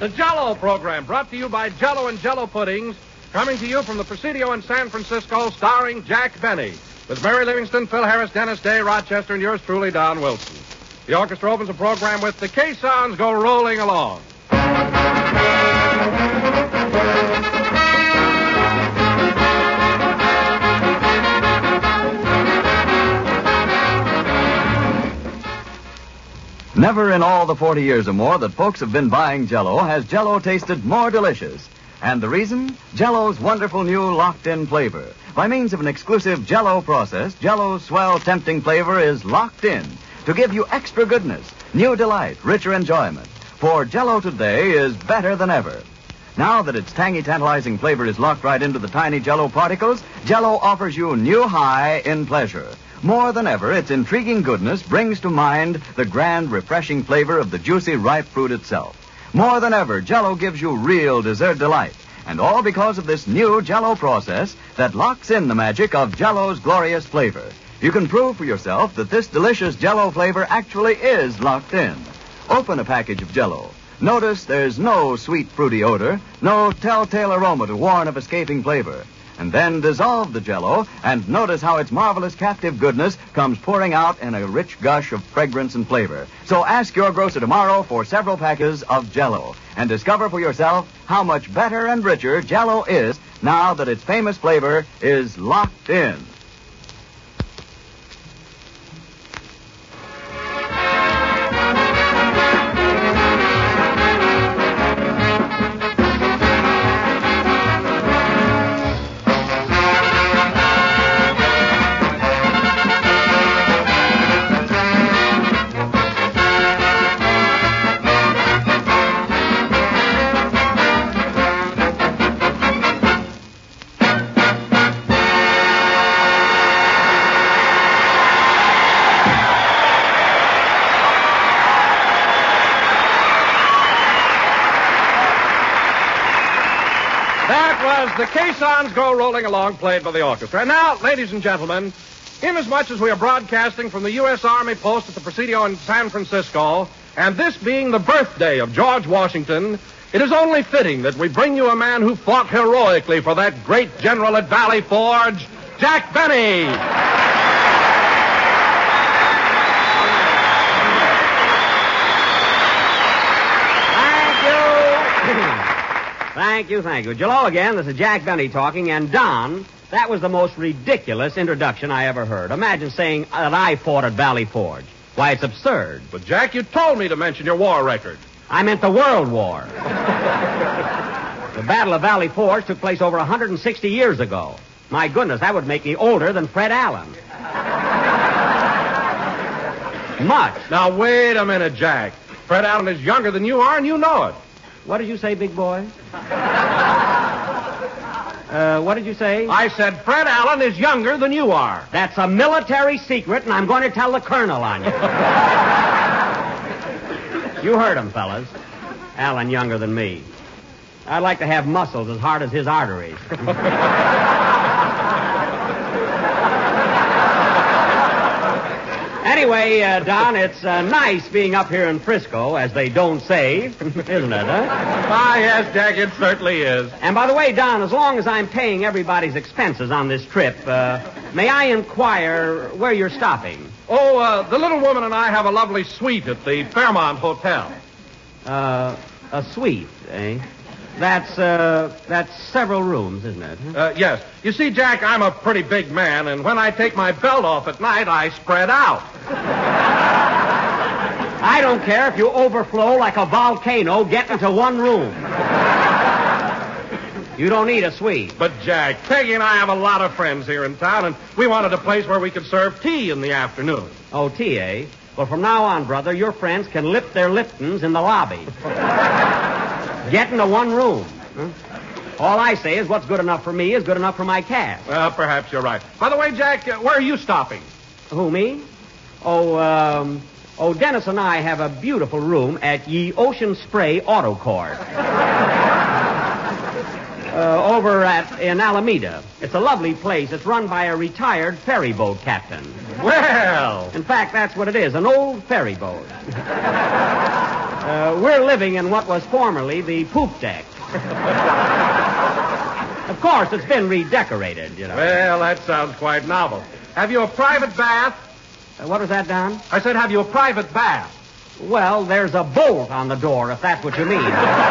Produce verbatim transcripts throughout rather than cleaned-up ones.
The Jell-O program, brought to you by Jell-O and Jell-O Puddings, coming to you from the Presidio in San Francisco, starring Jack Benny, with Mary Livingston, Phil Harris, Dennis Day, Rochester, and yours truly, Don Wilson. The orchestra opens the program with The Caissons Go Rolling Along. Never in all the forty years or more that folks have been buying Jell-O has Jell-O tasted more delicious. And the reason? Jell-O's wonderful new locked-in flavor. By means of an exclusive Jell-O process, Jell-O's swell, tempting flavor is locked in to give you extra goodness, new delight, richer enjoyment. For Jell-O today is better than ever. Now that its tangy, tantalizing flavor is locked right into the tiny Jell-O particles, Jell-O offers you new high in pleasure. More than ever, its intriguing goodness brings to mind the grand, refreshing flavor of the juicy, ripe fruit itself. More than ever, Jell-O gives you real dessert delight. And all because of this new Jell-O process that locks in the magic of Jell-O's glorious flavor. You can prove for yourself that this delicious Jell-O flavor actually is locked in. Open a package of Jell-O. Notice there's no sweet, fruity odor, no telltale aroma to warn of escaping flavor. And then dissolve the Jell-O and notice how its marvelous captive goodness comes pouring out in a rich gush of fragrance and flavor. So ask your grocer tomorrow for several packages of Jell-O and discover for yourself how much better and richer Jell-O is now that its famous flavor is locked in. The Caissons Go Rolling Along, played by the orchestra. And now, ladies and gentlemen, inasmuch as we are broadcasting from the U S Army post at the Presidio in San Francisco, and this being the birthday of George Washington, it is only fitting that we bring you a man who fought heroically for that great general at Valley Forge, Jack Benny. Thank you, thank you. Hello again. This is Jack Benny talking. And, Don, that was the most ridiculous introduction I ever heard. Imagine saying that I fought at Valley Forge. Why, it's absurd. But, Jack, you told me to mention your war record. I meant the World War. The Battle of Valley Forge took place over one hundred sixty years ago. My goodness, that would make me older than Fred Allen. Much. Now, wait a minute, Jack. Fred Allen is younger than you are, and you know it. What did you say, big boy? Uh, what did you say? I said Fred Allen is younger than you are. That's a military secret, and I'm going to tell the colonel on you. You heard him, fellas. Allen younger than me. I'd like to have muscles as hard as his arteries. Anyway, uh, Don, it's uh, nice being up here in Frisco, as they don't say, isn't it, huh? Ah, yes, Jack, it certainly is. And by the way, Don, as long as I'm paying everybody's expenses on this trip, uh, may I inquire where you're stopping? Oh, uh, the little woman and I have a lovely suite at the Fairmont Hotel. Uh, a suite, eh? That's, uh, that's several rooms, isn't it? Huh? Uh, yes. You see, Jack, I'm a pretty big man, and when I take my belt off at night, I spread out. I don't care if you overflow like a volcano, get into one room. You don't need a suite. But, Jack, Peggy and I have a lot of friends here in town, and we wanted a place where we could serve tea in the afternoon. Oh, tea, eh? Well, from now on, brother, your friends can lip their Liptons in the lobby. Get into one room. Huh? All I say is what's good enough for me is good enough for my cast. Well, perhaps you're right. By the way, Jack, uh, where are you stopping? Who, me? Oh, um... Oh, Dennis and I have a beautiful room at Ye Ocean Spray Auto Court. uh, over at in Alameda. It's a lovely place. It's run by a retired ferry boat captain. Well! In fact, that's what it is, an old ferry boat. uh, Uh, we're living in what was formerly the poop deck. Of course, it's been redecorated, you know. Well, that sounds quite novel. Have you a private bath? Uh, what was that, Don? I said, have you a private bath? Well, there's a bolt on the door, if that's what you mean.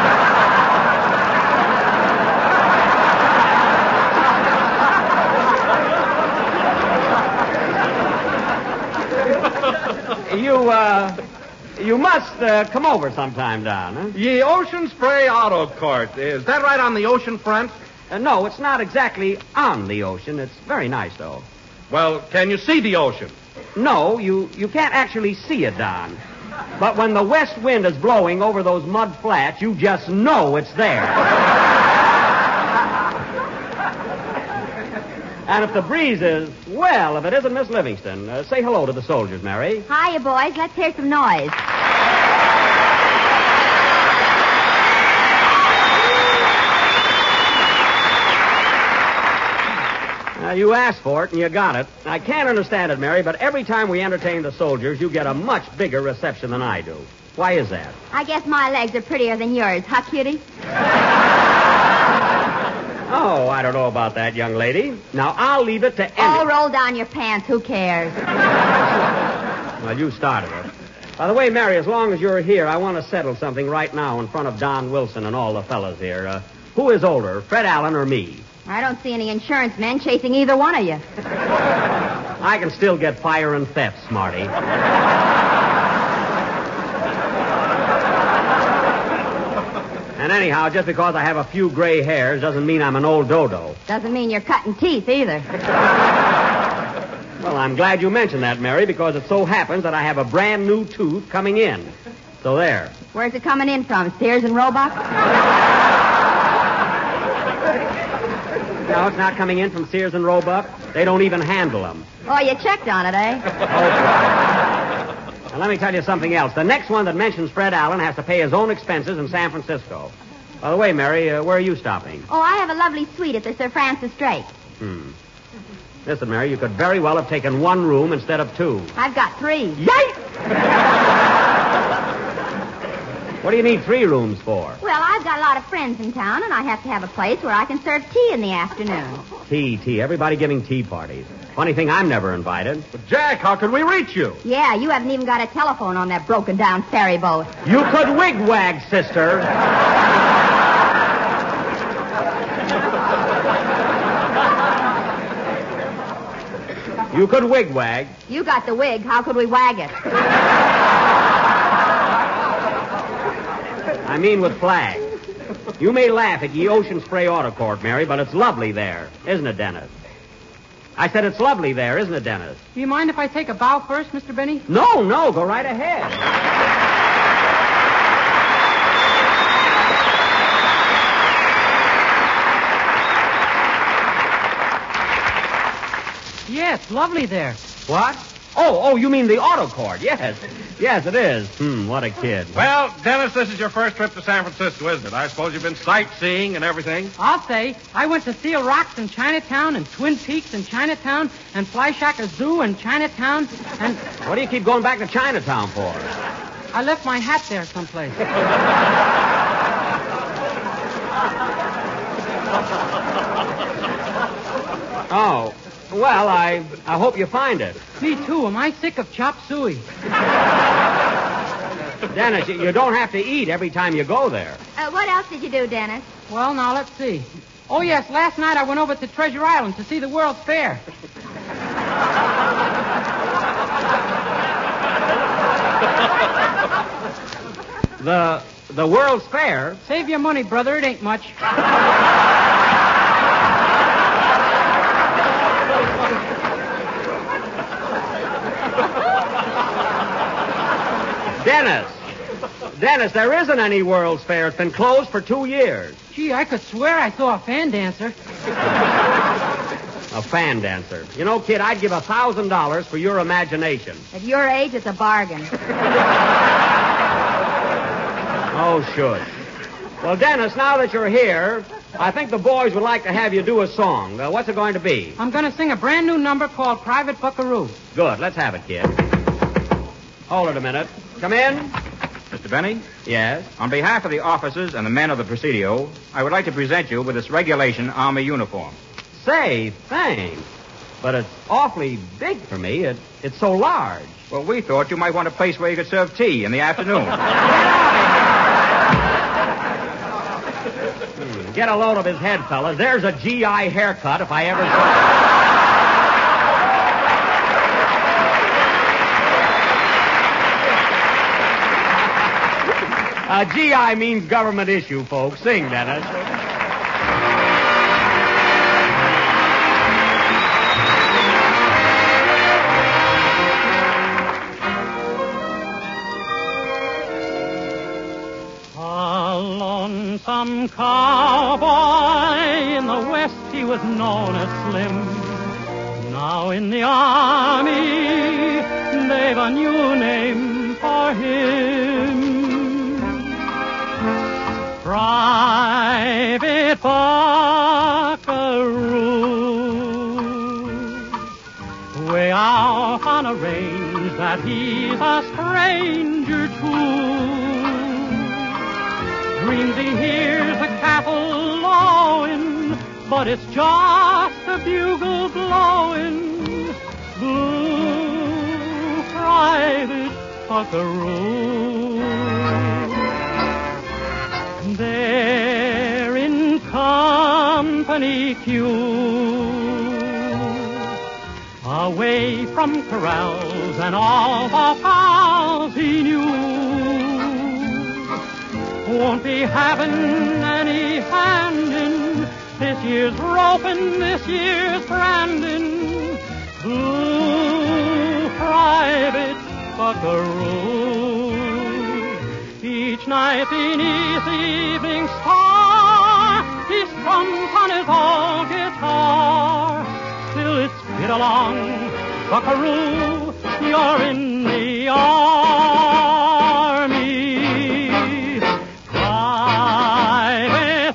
you, uh... You must uh, come over sometime, Don. Huh? The Ocean Spray Auto Court. Is that right on the ocean front? Uh, no, it's not exactly on the ocean. It's very nice, though. Well, can you see the ocean? No, you, you can't actually see it, Don. But when the west wind is blowing over those mud flats, you just know it's there. And if the breeze is, well, if it isn't Miss Livingston, uh, say hello to the soldiers, Mary. Hiya, boys. Let's hear some noise. Uh, you asked for it, and you got it. I can't understand it, Mary, but every time we entertain the soldiers, you get a much bigger reception than I do. Why is that? I guess my legs are prettier than yours, huh, cutie? Oh, I don't know about that, young lady. Now, I'll leave it to any... Oh, roll down your pants. Who cares? Well, you started it. By the way, Mary, as long as you're here, I want to settle something right now in front of Don Wilson and all the fellas here. Uh, who is older, Fred Allen or me? I don't see any insurance men chasing either one of you. I can still get fire and theft, Smarty. And anyhow, just because I have a few gray hairs doesn't mean I'm an old dodo. Doesn't mean you're cutting teeth either. Well, I'm glad you mentioned that, Mary, because it so happens that I have a brand new tooth coming in. So there. Where's it coming in from? Sears and Roebuck? No, it's not coming in from Sears and Roebuck. They don't even handle them. Oh, you checked on it, eh? Now, let me tell you something else. The next one that mentions Fred Allen has to pay his own expenses in San Francisco. By the way, Mary, uh, where are you stopping? Oh, I have a lovely suite at the Sir Francis Drake. Hmm. Listen, Mary, you could very well have taken one room instead of two. I've got three. Yay! What do you need three rooms for? Well, I've got a lot of friends in town, and I have to have a place where I can serve tea in the afternoon. Tea, tea. Everybody giving tea parties. Funny thing, I'm never invited. But, Jack, how could we reach you? Yeah, you haven't even got a telephone on that broken-down ferry boat. You could wigwag, sister. You could wigwag. You got the wig. How could we wag it? I mean with flags. You may laugh at the Ocean Spray Auto Court, Mary, but it's lovely there, isn't it, Dennis? I said it's lovely there, isn't it, Dennis? Do you mind if I take a bow first, Mister Benny? No, no, go right ahead. Yeah, it's lovely there. What? Oh, oh, you mean the auto court? Yes. Yes, it is. Hmm, what a kid. Well, Dennis, this is your first trip to San Francisco, isn't it? I suppose you've been sightseeing and everything. I'll say. I went to Seal Rocks in Chinatown and Twin Peaks in Chinatown and Flyshacker Zoo in Chinatown and... What do you keep going back to Chinatown for? I left my hat there someplace. Oh. Well, I I hope you find it. Me too. Am I sick of chop suey? Dennis, you, you don't have to eat every time you go there. Uh, what else did you do, Dennis? Well, now, let's see. Oh, yes, last night I went over to Treasure Island to see the World's Fair. The the World's Fair? Save your money, brother. It ain't much. Dennis. Dennis, there isn't any World's Fair. It's been closed for two years. Gee, I could swear I saw a fan dancer. A fan dancer. You know, kid, I'd give a thousand dollars for your imagination. At your age, it's a bargain. Oh, shush. Well, Dennis, now that you're here, I think the boys would like to have you do a song. Uh, what's it going to be? I'm going to sing a brand new number called Private Buckaroo. Good. Let's have it, kid. Hold it a minute. Come in. Mister Benny, Yes? on behalf of the officers and the men of the Presidio, I would like to present you with this regulation Army uniform. Say, thanks. But it's awfully big for me. It, it's so large. Well, we thought you might want a place where you could serve tea in the afternoon. Hmm, Get a load of his head, fellas. There's a G I haircut if I ever saw Uh, G I means government issue, folks. Sing, Dennis. A lonesome cowboy in the West, he was known as Slim. Now in the Army, they've a new name for him. Private Buckaroo, way out on a range that he's a stranger to. Dreams he hears the cattle lowing, but it's just a bugle blowing. Blue Private Buckaroo. They're in company queue, away from corrals and all the pals he knew. Won't be having any hand in this year's roping, this year's branding. Blue Private Buckaroo. Each night beneath the evening star, he strums on his old guitar. Till it's bid along, Buckaroo, you're in the Army. Private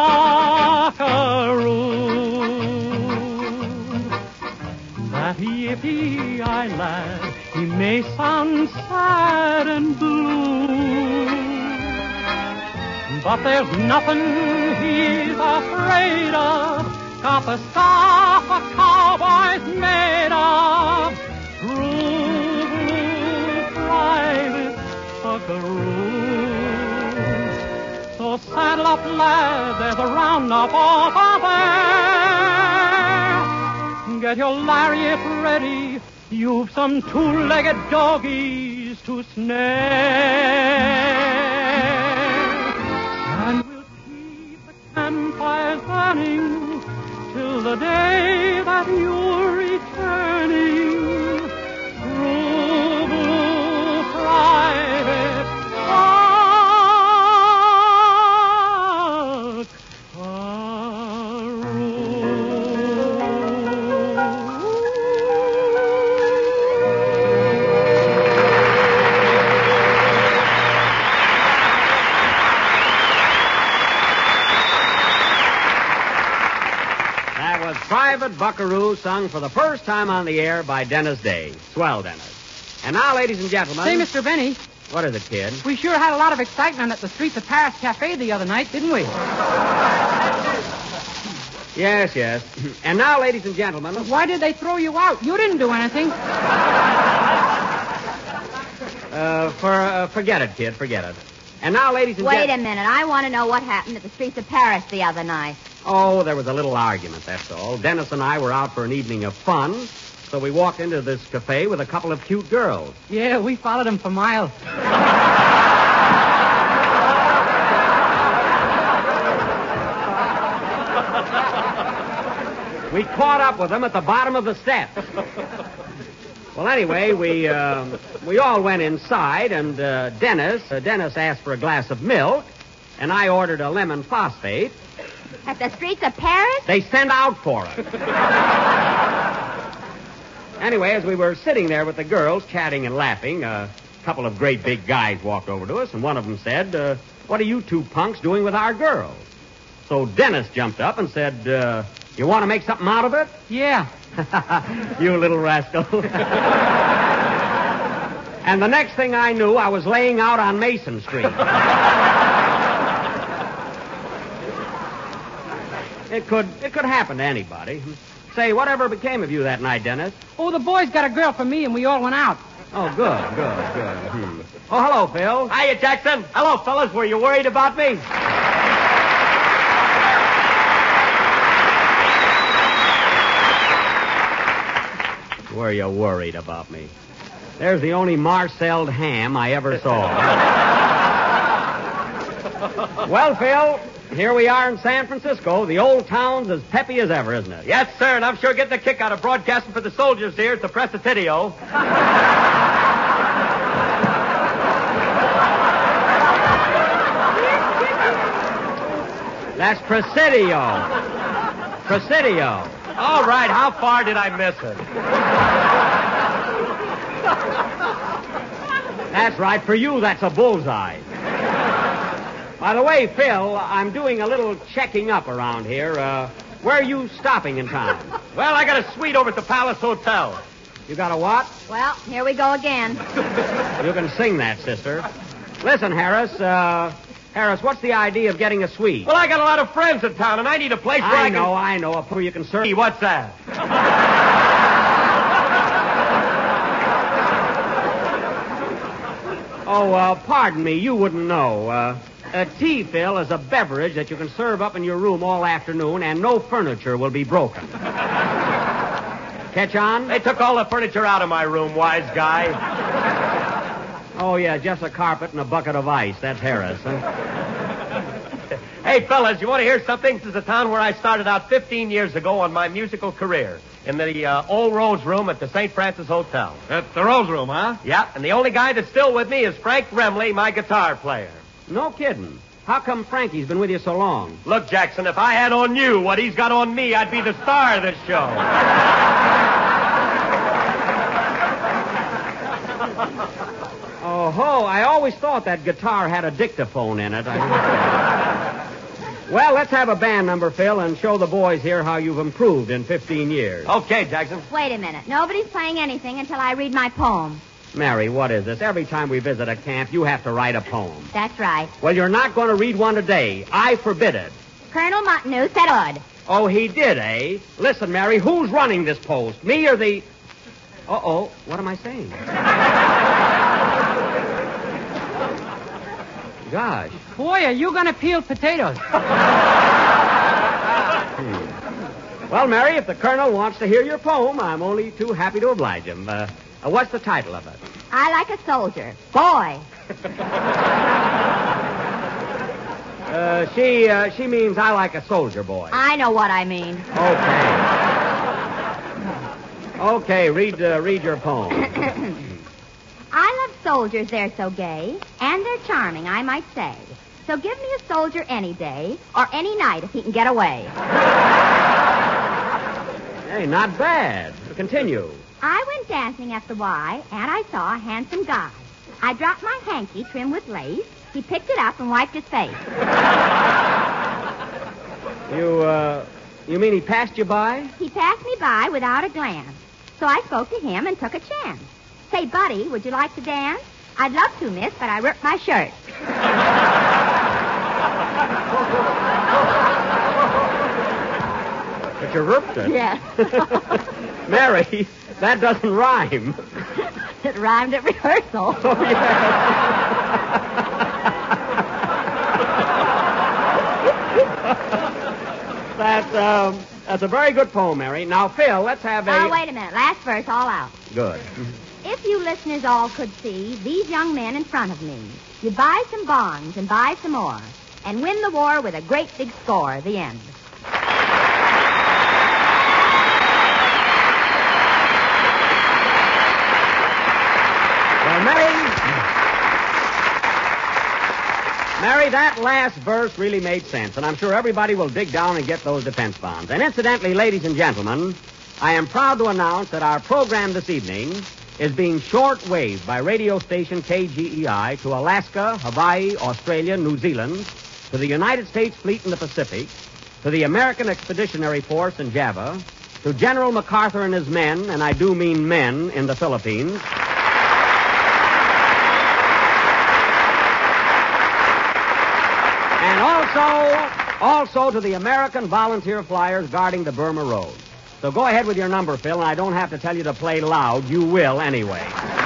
Buckaroo. That yippee-eye lad, he may sound sad and blue, but there's nothing he's afraid of. Got the stuff a cowboy's made of. True blue Private Buckaroo. So saddle up, lad, there's a roundup over there. Get your lariat ready. You've some two-legged doggies to snare. And we'll keep the campfires burning till the day that you're returning. True blue Private Private Buckaroo, sung for the first time on the air by Dennis Day. Swell, Dennis. And now, ladies and gentlemen... Say, Mister Benny. What is it, kid? We sure had a lot of excitement at the Streets of Paris Cafe the other night, didn't we? Yes, yes. And now, ladies and gentlemen... But why did they throw you out? You didn't do anything. Uh, for, uh, forget it, kid, forget it. And now, ladies and Wait gentlemen... a minute. I want to know what happened at the Streets of Paris the other night. Oh, there was a little argument, that's all. Dennis and I were out for an evening of fun, so we walked into this cafe with a couple of cute girls. Yeah, we followed them for miles. We caught up with them at the bottom of the steps. Well, anyway, we uh, we all went inside, and uh, Dennis, uh, Dennis asked for a glass of milk, and I ordered a lemon phosphate. At the Streets of Paris? They sent out for it. Anyway, as we were sitting there with the girls, chatting and laughing, a couple of great big guys walked over to us, and one of them said, uh, what are you two punks doing with our girls? So Dennis jumped up and said, uh, you want to make something out of it? Yeah. You little rascal. And the next thing I knew, I was laying out on Mason Street. It could it could happen to anybody. Say, whatever became of you that night, Dennis? Oh, the boys got a girl for me, and we all went out. Oh, good, good, good. Hmm. Oh, hello, Phil. Hiya, Jackson. Hello, fellas. Were you worried about me? Were you worried about me? There's the only marcelled ham I ever saw. Well, Phil, here we are in San Francisco. The old town's as peppy as ever, isn't it? Yes, sir, and I'm sure getting a kick out of broadcasting for the soldiers here at the Presidio. That's Presidio. Presidio. All right, how far did I miss it? That's right. For you, that's a bullseye. By the way, Phil, I'm doing a little checking up around here. Uh, where are you stopping in town? Well, I got a suite over at the Palace Hotel. You got a what? Well, here we go again. You can sing that, sister. Listen, Harris, uh, Harris, what's the idea of getting a suite? Well, I got a lot of friends in town, and I need a place where I, I can... know, I know. Where you can serve. Hey, what's that? Oh, uh, pardon me, you wouldn't know. Uh, a tea, Phil, is a beverage that you can serve up in your room all afternoon, and no furniture will be broken. Catch on? They took all the furniture out of my room, wise guy. Oh, yeah, just a carpet and a bucket of ice. That's Harris, huh? Hey, fellas, you want to hear something? This is a town where I started out fifteen years ago on my musical career. In the uh, old Rose Room at the Saint Francis Hotel. At the Rose Room, huh? Yeah, and the only guy that's still with me is Frank Remley, my guitar player. No kidding. How come Frankie's been with you so long? Look, Jackson, if I had on you what he's got on me, I'd be the star of this show. Oh, ho, I always thought that guitar had a dictaphone in it. I... Well, let's have a band number, Phil, and show the boys here how you've improved in fifteen years. Okay, Jackson. Wait a minute. Nobody's playing anything until I read my poem. Mary, what is this? Every time we visit a camp, you have to write a poem. That's right. Well, you're not going to read one today. I forbid it. Colonel Montanus said odd. Oh, he did, eh? Listen, Mary, who's running this post? Me or the... Uh-oh, what am I saying? Gosh. Boy, are you going to peel potatoes? Hmm. Well, Mary, if the Colonel wants to hear your poem, I'm only too happy to oblige him. Uh, uh, what's the title of it? I like a soldier. Boy. uh, she uh, she means I like a soldier boy. I know what I mean. Okay. Okay, read uh, read your poem. I love soldiers, they're so gay, and they're charming, I might say. So give me a soldier any day, or any night if he can get away. Hey, not bad. Continue. I went dancing at the Y, and I saw a handsome guy. I dropped my hanky trimmed with lace. He picked it up and wiped his face. You, uh, you mean he passed you by? He passed me by without a glance. So I spoke to him and took a chance. Say, buddy, would you like to dance? I'd love to, miss, but I ripped my shirt. But you ripped it? Yes. Mary, that doesn't rhyme. It rhymed at rehearsal. Oh, yes. That's, um, that's a very good poem, Mary. Now, Phil, let's have a... Oh, wait a minute. Last verse all out. Good. If you listeners all could see these young men in front of me, you'd buy some bonds and buy some more and win the war with a great big score. The end. Well, Mary... Mary, that last verse really made sense, and I'm sure everybody will dig down and get those defense bonds. And incidentally, ladies and gentlemen, I am proud to announce that our program this evening is being short-waved by radio station K G E I to Alaska, Hawaii, Australia, New Zealand, to the United States Fleet in the Pacific, to the American Expeditionary Force in Java, to General MacArthur and his men, and I do mean men, in the Philippines, also, also to the American volunteer flyers guarding the Burma Road. So go ahead with your number, Phil, and I don't have to tell you to play loud. You will anyway.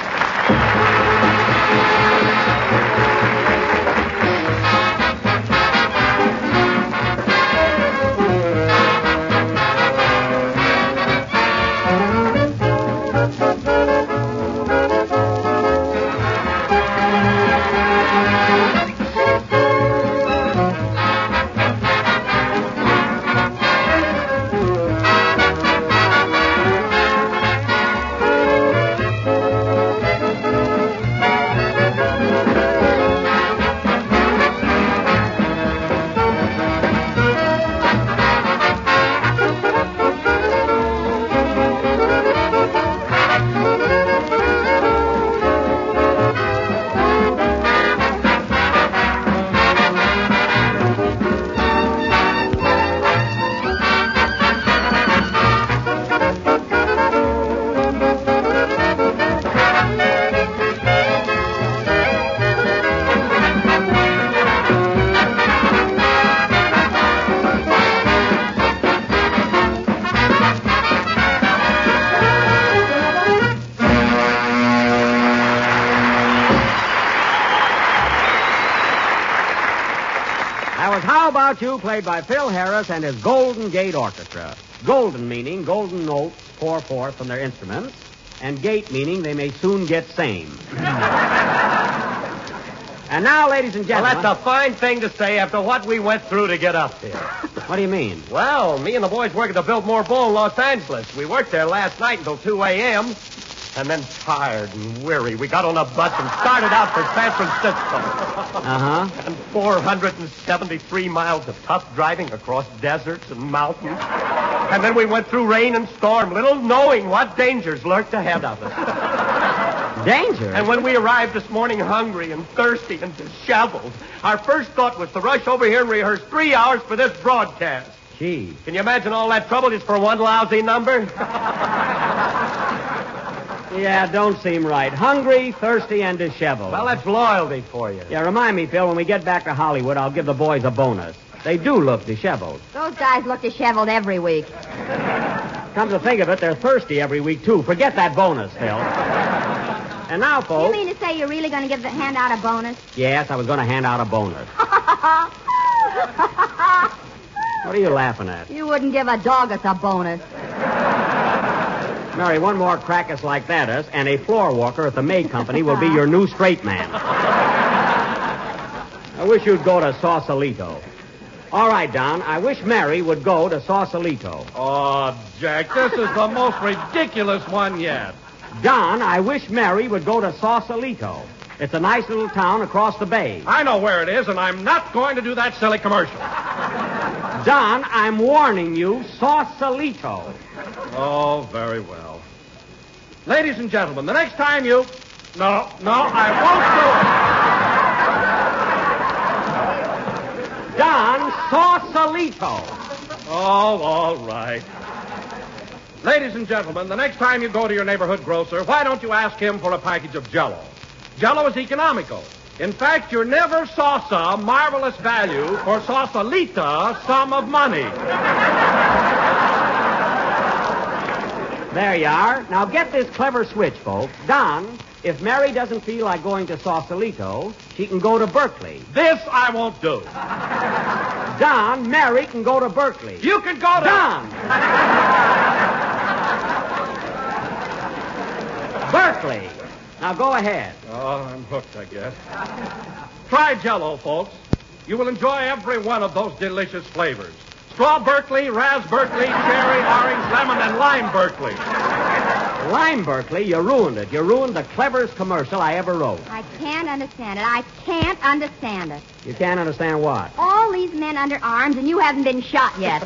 How About You, played by Phil Harris and his Golden Gate Orchestra. Golden meaning golden notes pour forth from their instruments, and gate meaning they may soon get same. And now, ladies and Well, gentlemen... that's a fine thing to say after what we went through to get up here. What do you mean? Well, me and the boys work at the Biltmore Bowl in Los Angeles. We worked there last night until two a.m., and then tired and weary, we got on a bus and started out for San Francisco. Uh-huh. And four hundred seventy-three miles of tough driving across deserts and mountains. And then we went through rain and storm, little knowing what dangers lurked ahead of us. Danger? And when we arrived this morning hungry and thirsty and disheveled, our first thought was to rush over here and rehearse three hours for this broadcast. Gee. Can you imagine all that trouble just for one lousy number? Yeah, don't seem right. Hungry, thirsty, and disheveled. Well, that's loyalty for you. Yeah, remind me, Phil, when we get back to Hollywood, I'll give the boys a bonus. They do look disheveled. Those guys look disheveled every week. Come to think of it, they're thirsty every week, too. Forget that bonus, Phil. And now, folks... You mean to say you're really going to give the hand out a bonus? Yes, I was going to hand out a bonus. What are you laughing at? You wouldn't give a dog us a bonus. Mary, one more crackus like that, us, and a floor walker at the May Company will be your new straight man. I wish you'd go to Sausalito. All right, Don, I wish Mary would go to Sausalito. Oh, Jack, this is the most ridiculous one yet. Don, I wish Mary would go to Sausalito. It's a nice little town across the bay. I know where it is, and I'm not going to do that silly commercial. Don, I'm warning you, Sausalito. Oh, very well. Ladies and gentlemen, the next time you... No, no, I won't do it. Don, Sausalito. Oh, all right. Ladies and gentlemen, the next time you go to your neighborhood grocer, why don't you ask him for a package of Jell-O? Jell-O is economical. In fact, you never saw some marvelous value for Sausalita sum of money. There you are. Now get this clever switch, folks. Don, if Mary doesn't feel like going to Sausalito, she can go to Berkeley. This I won't do. Don, Mary can go to Berkeley. You can go to... Don! Berkeley. Now go ahead. Oh, I'm hooked, I guess. Try Jell-O, folks. You will enjoy every one of those delicious flavors. Straw Berkeley, Raz Berkeley, cherry, orange, lemon, and lime Berkeley. Lime Berkeley, you ruined it. You ruined the cleverest commercial I ever wrote. I can't understand it. I can't understand it. You can't understand what? All these men under arms, and you haven't been shot yet.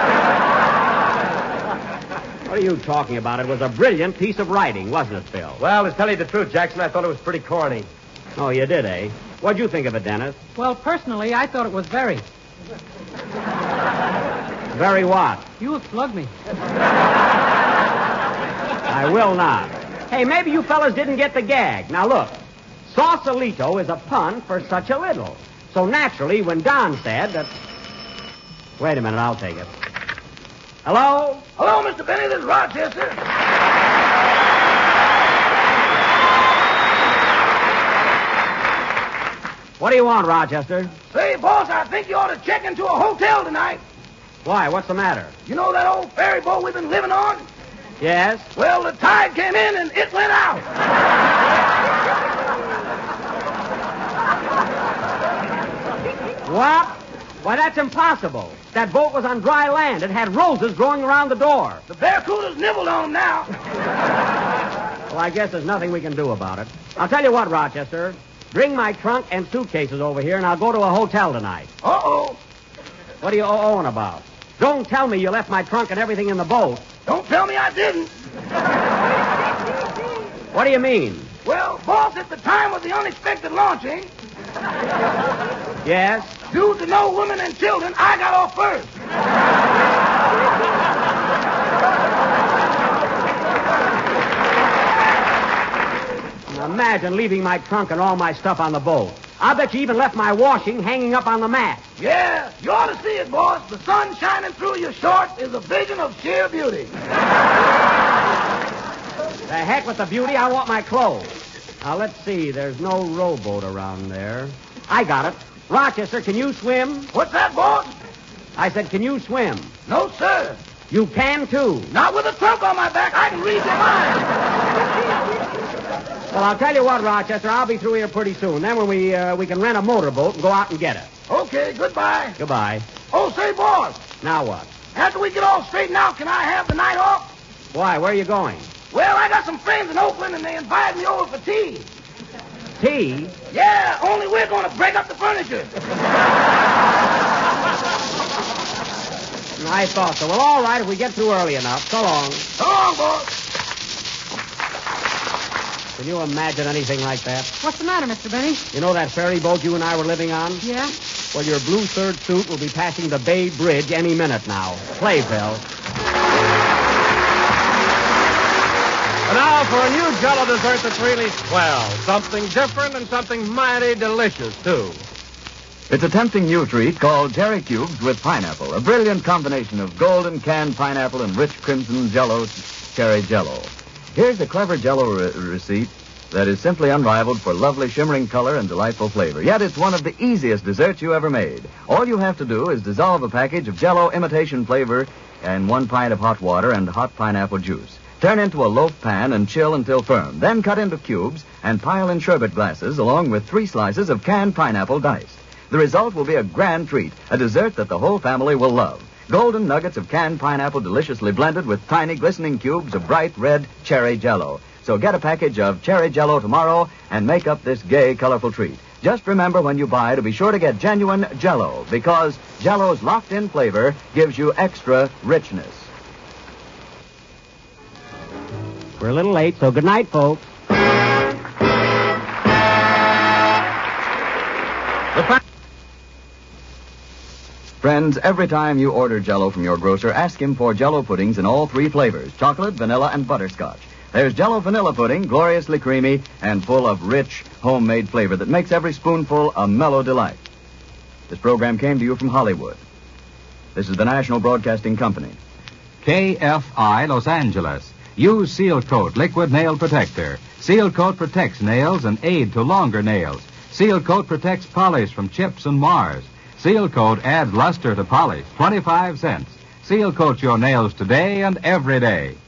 What are you talking about? It was a brilliant piece of writing, wasn't it, Phil? Well, to tell you the truth, Jackson, I thought it was pretty corny. Oh, you did, eh? What'd you think of it, Dennis? Well, personally, I thought it was very. Very what? You slugged me. I will not. Hey, maybe you fellas didn't get the gag. Now, look. Sausalito is a pun for such a little. So naturally, when Don said that... Wait a minute, I'll take it. Hello? Hello, Mister Benny. This is Rochester. What do you want, Rochester? Say, boss, I think you ought to check into a hotel tonight. Why? What's the matter? You know that old ferry boat we've been living on? Yes? Well, the tide came in and it went out. What? Why, that's impossible. That boat was on dry land. It had roses growing around the door. The barracudas nibbled on them now. Well, I guess there's nothing we can do about it. I'll tell you what, Rochester. Bring my trunk and suitcases over here, and I'll go to a hotel tonight. Uh-oh. What are you oh-ohing about? Don't tell me you left my trunk and everything in the boat. Don't tell me I didn't. What do you mean? Well, boss, at the time of the unexpected launching... Yes? Due to no women and children, I got off first. Now imagine leaving my trunk and all my stuff on the boat. I bet you even left my washing hanging up on the mat. Yeah, you ought to see it, boss. The sun shining through your shorts is a vision of sheer beauty. The heck with the beauty. I want my clothes. Now, let's see. There's no rowboat around there. I got it. Rochester, can you swim? What's that, boss? I said, can you swim? No, sir. You can, too. Not with a trunk on my back. I can read your mind. Well, I'll tell you what, Rochester. I'll be through here pretty soon. Then when we uh, we can rent a motorboat and go out and get it. Okay, goodbye. Goodbye. Oh, say, boss. Now what? After we get all straightened out, can I have the night off? Why? Where are you going? Well, I got some friends in Oakland, and they invited me over for tea. Tea? Yeah, only we're going to break up the furniture. I thought so. Well, all right, if we get through early enough. So long. So long, boss. Can you imagine anything like that? What's the matter, Mister Benny? You know that ferry boat you and I were living on? Yeah? Well, your blue third suit will be passing the Bay Bridge any minute now. Play, Phil. And now for a new Jell-O dessert that's really swell. Something different and something mighty delicious, too. It's a tempting new treat called Cherry Cubes with pineapple, a brilliant combination of golden canned pineapple and rich crimson Jell-O cherry Jell-O. Here's a clever Jell-O re- receipt that is simply unrivaled for lovely shimmering color and delightful flavor. Yet it's one of the easiest desserts you ever made. All you have to do is dissolve a package of Jell-O imitation flavor in one pint of hot water and hot pineapple juice. Turn into a loaf pan and chill until firm. Then cut into cubes and pile in sherbet glasses along with three slices of canned pineapple diced. The result will be a grand treat, a dessert that the whole family will love. Golden nuggets of canned pineapple deliciously blended with tiny glistening cubes of bright red cherry Jell-O. So get a package of cherry Jell-O tomorrow and make up this gay, colorful treat. Just remember when you buy to be sure to get genuine Jell-O, because Jell-O's locked-in flavor gives you extra richness. We're a little late, so good night, folks. The fa- Friends, every time you order Jell-O from your grocer, ask him for Jell-O puddings in all three flavors, chocolate, vanilla, and butterscotch. There's Jell-O vanilla pudding, gloriously creamy and full of rich, homemade flavor that makes every spoonful a mellow delight. This program came to you from Hollywood. This is the National Broadcasting Company. K F I Los Angeles. Use Seal Coat Liquid Nail Protector. Seal Coat protects nails and aid to longer nails. Seal Coat protects polish from chips and mars. Seal Coat adds luster to polish. twenty-five cents. Seal Coat your nails today and every day.